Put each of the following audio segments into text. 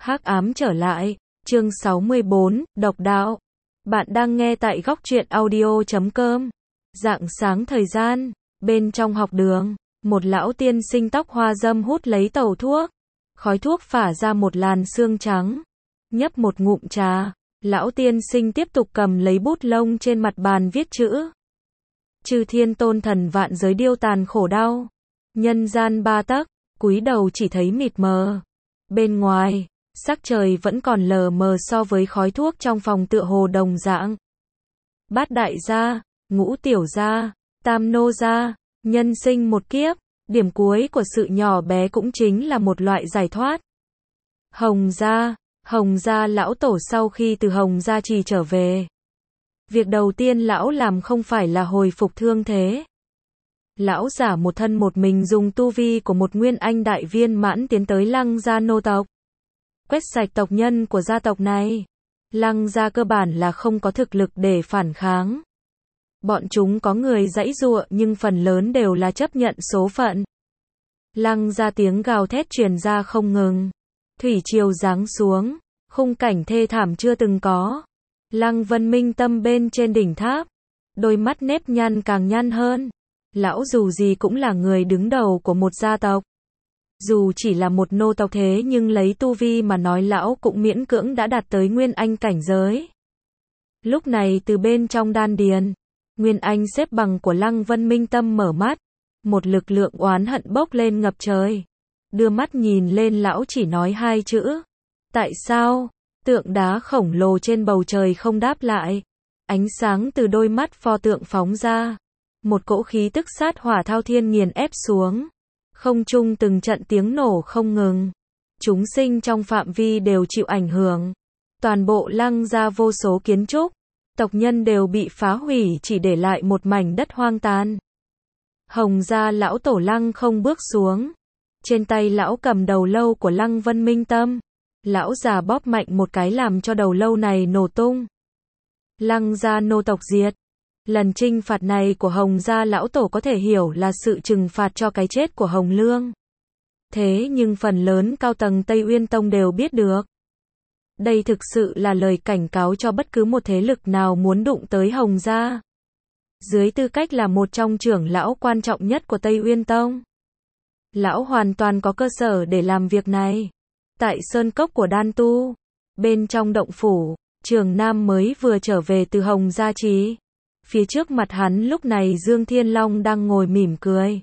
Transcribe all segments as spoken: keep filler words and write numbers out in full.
Hắc ám trở lại, chương sáu mươi bốn, độc đạo. Bạn đang nghe tại góc truyện audio chấm com. Rạng sáng thời gian, bên trong học đường, một lão tiên sinh tóc hoa râm hút lấy tẩu thuốc. Khói thuốc phả ra một làn sương trắng. Nhấp một ngụm trà, lão tiên sinh tiếp tục cầm lấy bút lông trên mặt bàn viết chữ. Chư thiên tôn thần vạn giới điêu tàn khổ đau. Nhân gian ba tấc, cúi đầu chỉ thấy mịt mờ. Bên ngoài, sắc trời vẫn còn lờ mờ so với khói thuốc trong phòng tựa hồ đồng dạng. Bát đại gia, ngũ tiểu gia, tam nô gia, nhân sinh một kiếp, điểm cuối của sự nhỏ bé cũng chính là một loại giải thoát. Hồng gia, Hồng gia lão tổ sau khi từ Hồng gia trì trở về. Việc đầu tiên lão làm không phải là hồi phục thương thế. Lão giả một thân một mình dùng tu vi của một nguyên anh đại viên mãn tiến tới Lăng gia nô tộc. Quét sạch tộc nhân của gia tộc này. Lăng gia cơ bản là không có thực lực để phản kháng. Bọn chúng có người giãy giụa nhưng phần lớn đều là chấp nhận số phận. Lăng gia tiếng gào thét truyền ra không ngừng. Thủy triều giáng xuống, khung cảnh thê thảm chưa từng có. Lăng Vân Minh Tâm bên trên đỉnh tháp, đôi mắt nếp nhăn càng nhăn hơn. Lão dù gì cũng là người đứng đầu của một gia tộc. Dù chỉ là một nô tộc thế nhưng lấy tu vi mà nói lão cũng miễn cưỡng đã đạt tới nguyên anh cảnh giới. Lúc này từ bên trong đan điền, nguyên anh xếp bằng của Lăng Vân Minh Tâm mở mắt. Một lực lượng oán hận bốc lên ngập trời. Đưa mắt nhìn lên lão chỉ nói hai chữ. Tại sao? Tượng đá khổng lồ trên bầu trời không đáp lại. Ánh sáng từ đôi mắt pho tượng phóng ra. Một cỗ khí tức sát hỏa thao thiên nghiền ép xuống. Không trung từng trận tiếng nổ không ngừng. Chúng sinh trong phạm vi đều chịu ảnh hưởng. Toàn bộ Lăng gia vô số kiến trúc, tộc nhân đều bị phá hủy chỉ để lại một mảnh đất hoang tàn. Hồng gia lão tổ Lăng không bước xuống. Trên tay lão cầm đầu lâu của Lăng Vân Minh Tâm. Lão già bóp mạnh một cái làm cho đầu lâu này nổ tung. Lăng gia nô tộc diệt. Lần trinh phạt này của Hồng gia lão tổ có thể hiểu là sự trừng phạt cho cái chết của Hồng Lương. Thế nhưng phần lớn cao tầng Tây Uyên Tông đều biết được. Đây thực sự là lời cảnh cáo cho bất cứ một thế lực nào muốn đụng tới Hồng gia. Dưới tư cách là một trong trưởng lão quan trọng nhất của Tây Uyên Tông, lão hoàn toàn có cơ sở để làm việc này. Tại sơn cốc của Đan Tu, bên trong động phủ, Trường Nam mới vừa trở về từ Hồng gia trì. Phía trước mặt hắn lúc này Dương Thiên Long đang ngồi mỉm cười.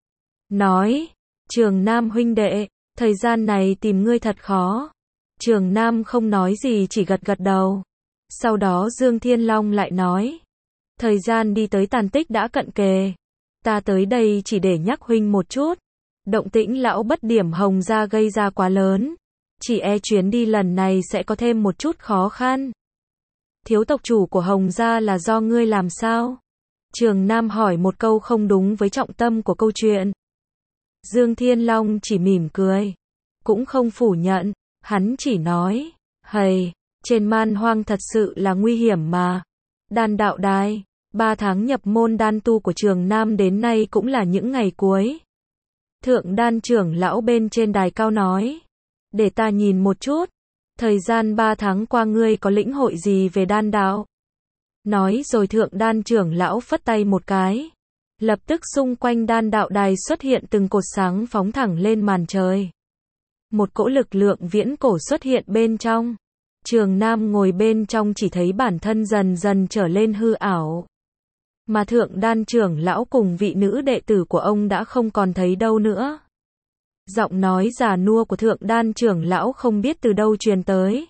Nói, Trường Nam huynh đệ, thời gian này tìm ngươi thật khó. Trường Nam không nói gì chỉ gật gật đầu. Sau đó Dương Thiên Long lại nói, thời gian đi tới tàn tích đã cận kề. Ta tới đây chỉ để nhắc huynh một chút. Động tĩnh lão bất điểm Hồng gia gây ra quá lớn. Chỉ e chuyến đi lần này sẽ có thêm một chút khó khăn. Thiếu tộc chủ của Hồng gia là do ngươi làm sao? Trường Nam hỏi một câu không đúng với trọng tâm của câu chuyện. Dương Thiên Long chỉ mỉm cười. Cũng không phủ nhận. Hắn chỉ nói, hầy, trên man hoang thật sự là nguy hiểm mà. Đan đạo đài, ba tháng nhập môn đan tu của Trường Nam đến nay cũng là những ngày cuối. Thượng đan trưởng lão bên trên đài cao nói, để ta nhìn một chút. Thời gian ba tháng qua ngươi có lĩnh hội gì về đan đạo? Nói rồi thượng đan trưởng lão phất tay một cái. Lập tức xung quanh đan đạo đài xuất hiện từng cột sáng phóng thẳng lên màn trời. Một cỗ lực lượng viễn cổ xuất hiện bên trong. Trường Nam ngồi bên trong chỉ thấy bản thân dần dần trở lên hư ảo. Mà thượng đan trưởng lão cùng vị nữ đệ tử của ông đã không còn thấy đâu nữa. Giọng nói già nua của thượng đan trưởng lão không biết từ đâu truyền tới.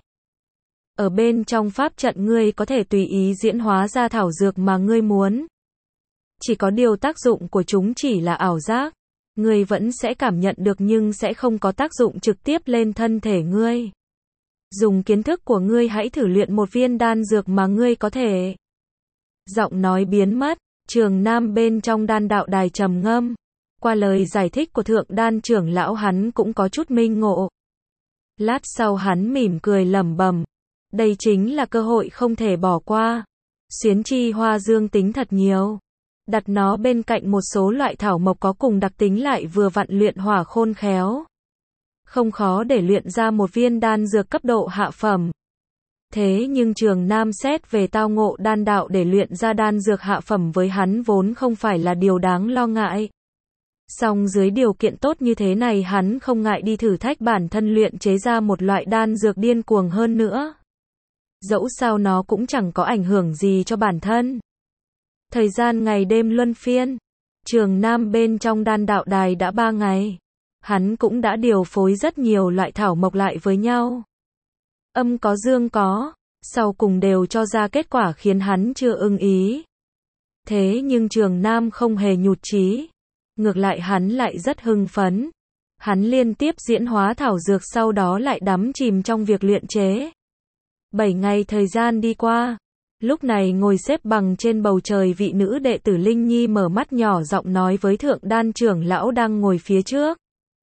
Ở bên trong pháp trận ngươi có thể tùy ý diễn hóa ra thảo dược mà ngươi muốn. Chỉ có điều tác dụng của chúng chỉ là ảo giác. Ngươi vẫn sẽ cảm nhận được nhưng sẽ không có tác dụng trực tiếp lên thân thể ngươi. Dùng kiến thức của ngươi hãy thử luyện một viên đan dược mà ngươi có thể. Giọng nói biến mất, Trường Nam bên trong đan đạo đài trầm ngâm. Qua lời giải thích của thượng đan trưởng lão hắn cũng có chút minh ngộ. Lát sau hắn mỉm cười lẩm bẩm, đây chính là cơ hội không thể bỏ qua. Xuyến chi hoa dương tính thật nhiều. Đặt nó bên cạnh một số loại thảo mộc có cùng đặc tính lại vừa vặn luyện hỏa khôn khéo. Không khó để luyện ra một viên đan dược cấp độ hạ phẩm. Thế nhưng Trường Nam xét về tao ngộ đan đạo để luyện ra đan dược hạ phẩm với hắn vốn không phải là điều đáng lo ngại. Song dưới điều kiện tốt như thế này hắn không ngại đi thử thách bản thân luyện chế ra một loại đan dược điên cuồng hơn nữa. Dẫu sao nó cũng chẳng có ảnh hưởng gì cho bản thân. Thời gian ngày đêm luân phiên. Trường Nam bên trong đan đạo đài đã ba ngày. Hắn cũng đã điều phối rất nhiều loại thảo mộc lại với nhau. Âm có dương có, sau cùng đều cho ra kết quả khiến hắn chưa ưng ý. Thế nhưng Trường Nam không hề nhụt chí. Ngược lại hắn lại rất hưng phấn. Hắn liên tiếp diễn hóa thảo dược sau đó lại đắm chìm trong việc luyện chế. Bảy ngày thời gian đi qua. Lúc này ngồi xếp bằng trên bầu trời vị nữ đệ tử Linh Nhi mở mắt nhỏ giọng nói với thượng đan trưởng lão đang ngồi phía trước.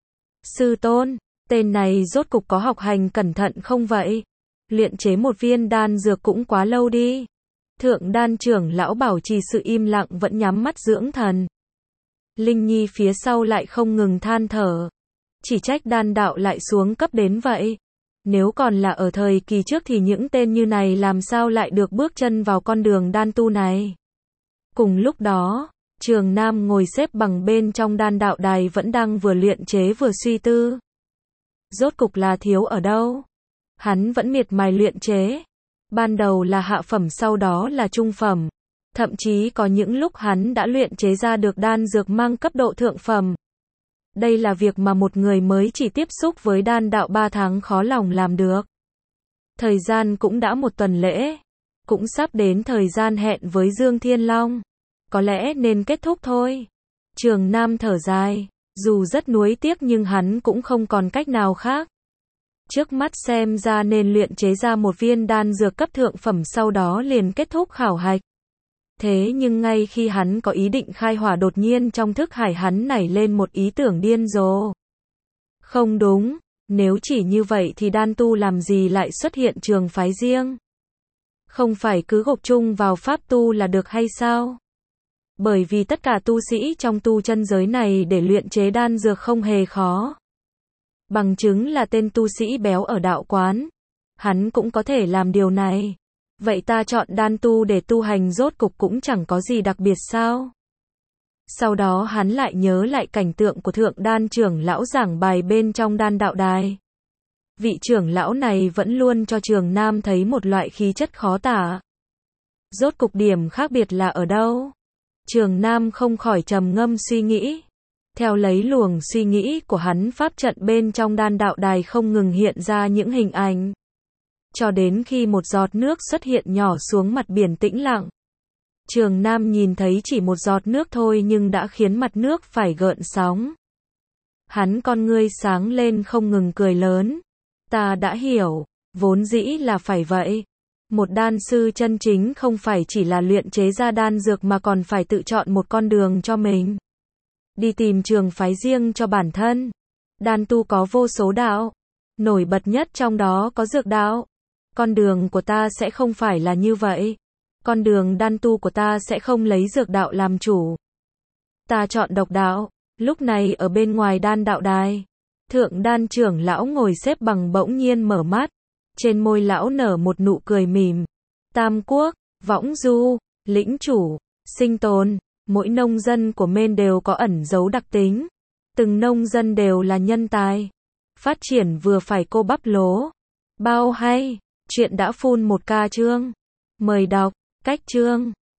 Sư tôn, tên này rốt cục có học hành cẩn thận không vậy? Luyện chế một viên đan dược cũng quá lâu đi. Thượng đan trưởng lão bảo trì sự im lặng vẫn nhắm mắt dưỡng thần. Linh Nhi phía sau lại không ngừng than thở. Chỉ trách đan đạo lại xuống cấp đến vậy. Nếu còn là ở thời kỳ trước thì những tên như này làm sao lại được bước chân vào con đường đan tu này. Cùng lúc đó, Trường Nam ngồi xếp bằng bên trong đan đạo đài vẫn đang vừa luyện chế vừa suy tư. Rốt cục là thiếu ở đâu? Hắn vẫn miệt mài luyện chế. Ban đầu là hạ phẩm sau đó là trung phẩm. Thậm chí có những lúc hắn đã luyện chế ra được đan dược mang cấp độ thượng phẩm. Đây là việc mà một người mới chỉ tiếp xúc với đan đạo ba tháng khó lòng làm được. Thời gian cũng đã một tuần lễ. Cũng sắp đến thời gian hẹn với Dương Thiên Long. Có lẽ nên kết thúc thôi. Trường Nam thở dài. Dù rất nuối tiếc nhưng hắn cũng không còn cách nào khác. Trước mắt xem ra nên luyện chế ra một viên đan dược cấp thượng phẩm sau đó liền kết thúc khảo hạch. Thế nhưng ngay khi hắn có ý định khai hỏa đột nhiên trong thức hải hắn nảy lên một ý tưởng điên rồ. Không đúng, nếu chỉ như vậy thì đan tu làm gì lại xuất hiện trường phái riêng? Không phải cứ gộp chung vào pháp tu là được hay sao? Bởi vì tất cả tu sĩ trong tu chân giới này để luyện chế đan dược không hề khó. Bằng chứng là tên tu sĩ béo ở đạo quán. Hắn cũng có thể làm điều này. Vậy ta chọn đan tu để tu hành rốt cục cũng chẳng có gì đặc biệt sao? Sau đó hắn lại nhớ lại cảnh tượng của thượng đan trưởng lão giảng bài bên trong đan đạo đài. Vị trưởng lão này vẫn luôn cho Trường Nam thấy một loại khí chất khó tả. Rốt cục điểm khác biệt là ở đâu? Trường Nam không khỏi trầm ngâm suy nghĩ. Theo lấy luồng suy nghĩ của hắn pháp trận bên trong đan đạo đài không ngừng hiện ra những hình ảnh. Cho đến khi một giọt nước xuất hiện nhỏ xuống mặt biển tĩnh lặng. Trường Nam nhìn thấy chỉ một giọt nước thôi nhưng đã khiến mặt nước phải gợn sóng. Hắn con ngươi sáng lên không ngừng cười lớn. Ta đã hiểu, vốn dĩ là phải vậy. Một đan sư chân chính không phải chỉ là luyện chế ra đan dược mà còn phải tự chọn một con đường cho mình. Đi tìm trường phái riêng cho bản thân. Đan tu có vô số đạo. Nổi bật nhất trong đó có dược đạo. Con đường của ta sẽ không phải là như vậy. Con đường đan tu của ta sẽ không lấy dược đạo làm chủ. Ta chọn độc đạo. Lúc này ở bên ngoài đan đạo đài. Thượng đan trưởng lão ngồi xếp bằng bỗng nhiên mở mắt. Trên môi lão nở một nụ cười mỉm. Tam quốc, võng du, lĩnh chủ, sinh tồn. Mỗi nông dân của Mên đều có ẩn dấu đặc tính. Từng nông dân đều là nhân tài. Phát triển vừa phải cô bắp lố. Bao hay. Chuyện đã phun một ca chương. Mời đọc. Cách chương.